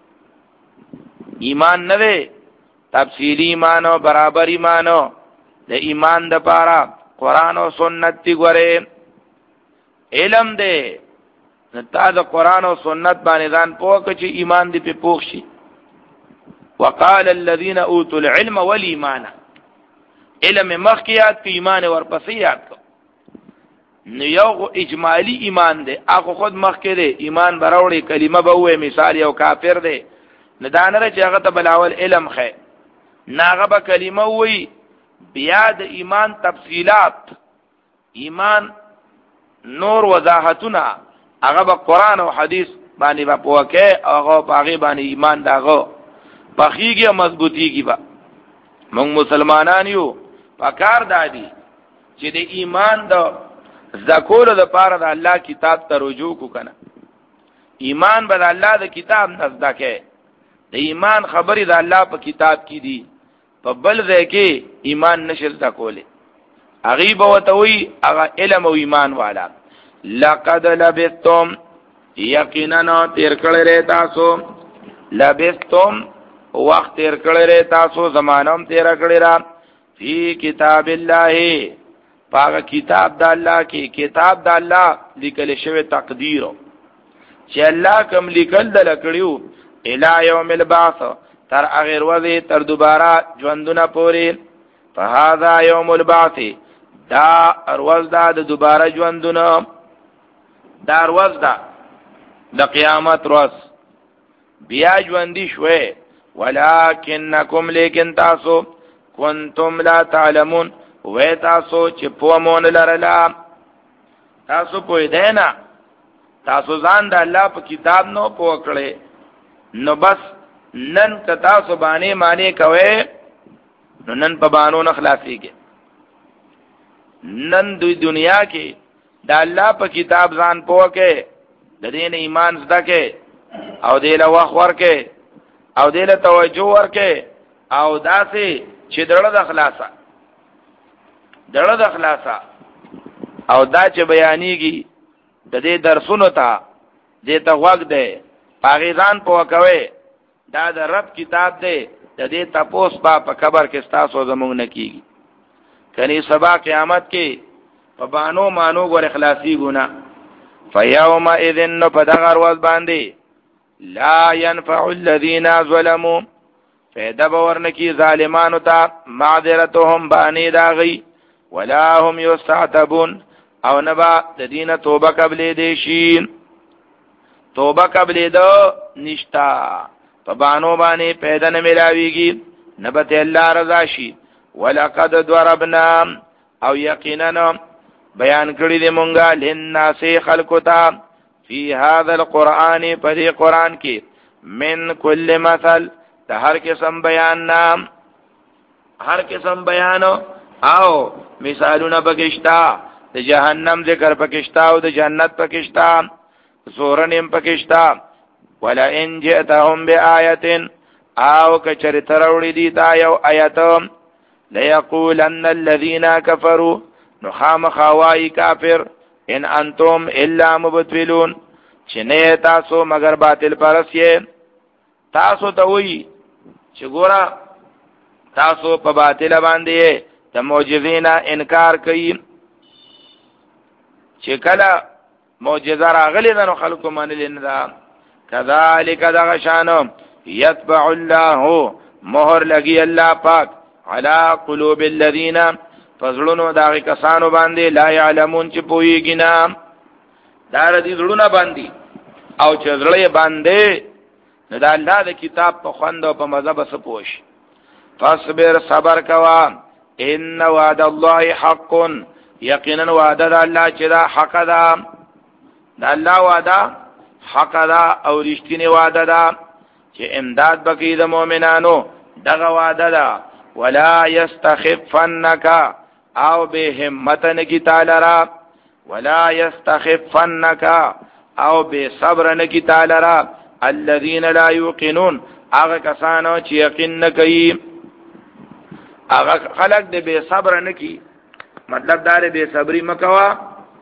ایمان نه دی تفصیلی ایمان او برابر ایمان د ایمان د پاره قران او سنت دی ګوره علم دی نتا د قران او سنت باندې ځان پوښ چې ایمان دی په پوښ شي وقال الذين اوتوا العلم والايمان علم مخکیات په ایمان ورپسې یاد کو نو یو اجمالی ایمان دی هغه خود مخکې دی ایمان براوړي کلمه به وې مثال یو کافر دی نه دانره چې هغه ته بلاول علم خې ناغه به کلمه وې بیا د ایمان تفصیلات ایمان نور وضاحتونه هغه به قران او حدیث باندې په پوکه هغه باغی باندې ایمان داغه بخیږي مضبوطیږي با موږ مسلمانان یو پکار دادی چې د ایمان د ذکر د پاره د الله کتاب ته رجوع کو کنه ایمان بر الله د کتاب نزدکه د ایمان خبرې د الله په کتاب کې دي په بل ځای کې ایمان نشل تکوله غیب او توي هغه علم او ایمان والا لقد لبثتم یقینا تیر کړه ری تاسو لبثتم وخت تیر کړه ری تاسو زمانم تیر کړه را فی کتاب الله پاک کتاب د الله کې کتاب د الله لیکل شوی تقدیر چې الله کوم لیکل د لکړیو الی یوم البعث تر اخر ورځې تر دوباره ژوندونه پورې فهذا یوم البعث دا ارواز دا د دوباره ژوندونه دا ارواز دا د قیامت ورځ بیا ژوندې شوي ولکنکم لیکن تاسو کنتم لا تعلمون و تاسو چې په مون لرلا تاسو په دې نه تاسو ځان د الله په کتاب نو پوکړې نو بس نن که تاسو باندې معنی کوي نو نن په بانو نه خلاصيږي نن دوی دنیا کې د الله په کتاب ځان پوکې د دین ایمان زده کې او دې له وخت ورکې او دې له توجه ورکې او داسې چې دړه د خلاصه دړه د خلاصه او دا چې بیانېږي د دې درسونو ته دې ته وخت دی پاکستان په کوي دا د رب کتاب دی د دې تپوس با په قبر کې تاسو زمونږ نه کیږي کني سبا قیامت کې په بانو مانو ور اخلاصي ګنا فیوم اذن فدغر ورځ باندې لا ينفع الذين ظلموا فیدا باورنکی ظالمانو ته معذرتهم بانی داغي ولا هم يستعتبون او نبا د دینه توبه قبل دي شي توبه قبل دو نشتا په بانو باندې پیدا نه ملاويږي نبت الله رضا شي ولقد ضربنا او یقینا بیان کړی دی مونږه لناس خلقتا فی هذا القرآن پدې قرآن کې من کل مثل ته هر قسم بیان نام هر قسم بیان او مثالونه پکشتا د جهنم ذکر پکشتا او د جنت پکشتا زورنیم پکشتا ولا ان جئتهم بآیه او کچر تروړي دي تا یو آیت ليقولن الذين كفروا نخام خوای کافر ان انتم الا مبتلون چې نه تاسو مگر باطل پرسیه تاسو ته وی چې ګورا تاسو په باطل باندې د معجزینا انکار کوي چې کله معجزه راغلی نو خلکو منل نه دا کذالک دغشانو یتبع الله مهر لګي الله پاک علی قلوب الذین فزړونو داغه کسانو باندې لا يعلمون چې پويږي نه دا ردي زړونه باندې او چې زړې باندې نو دا الله د کتاب په خوند او په مذهب سپوش فاصبر صبر کوا ان وعد الله حق یقینا وعده د الله چې دا حق ده د الله وعده حق ده او رښتینی وعده ده چې امداد بکې د مؤمنانو دغه وعده ده ولا يستخفنك او به همتن کی تعالی را ولا يستخفنك او به صبر نکی تعالی را الذين لا يوقنون هغه کسانو چې یقین نه کوي هغه خلق دې به صبر نکی مطلب دا به صبري مکوا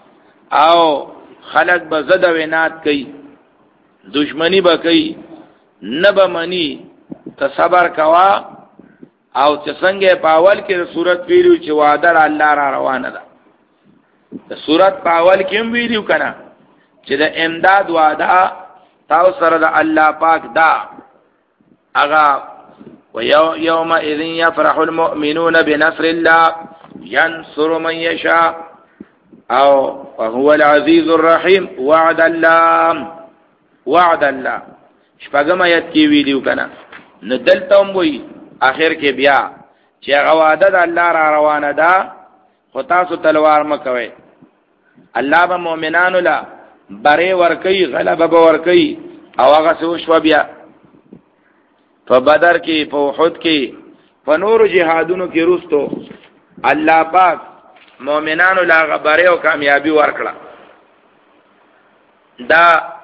او خلق به زده وینات کوي دشمنی به کوي نه به منی ته صبر کوا او چې څنګه په اول کې صورت ویلو چې وعده الله را روانه ده د صورت په اول کې هم ویلو کنه چې د امداد وعده تاسو سره د الله پاک دا اغا ويوم اذن يفرح المؤمنون بنصر الله ينصر من يشاء او وهو العزيز الرحيم وعد الله وعد الله شپږم آیت کې ویلو کنه ندلتم وی اخر کې بیا چې هغه وعده د الله را روانه ده خو تاسو تلوار مکوئ الله به مؤمنانو لا بره ورکی غلبه به ورکی او هغه څه وشو بیا په بدر کې په احد کې په نور جهادونو کې روستو الله پاک مؤمنانو لا غبره او کامیابی ورکړه دا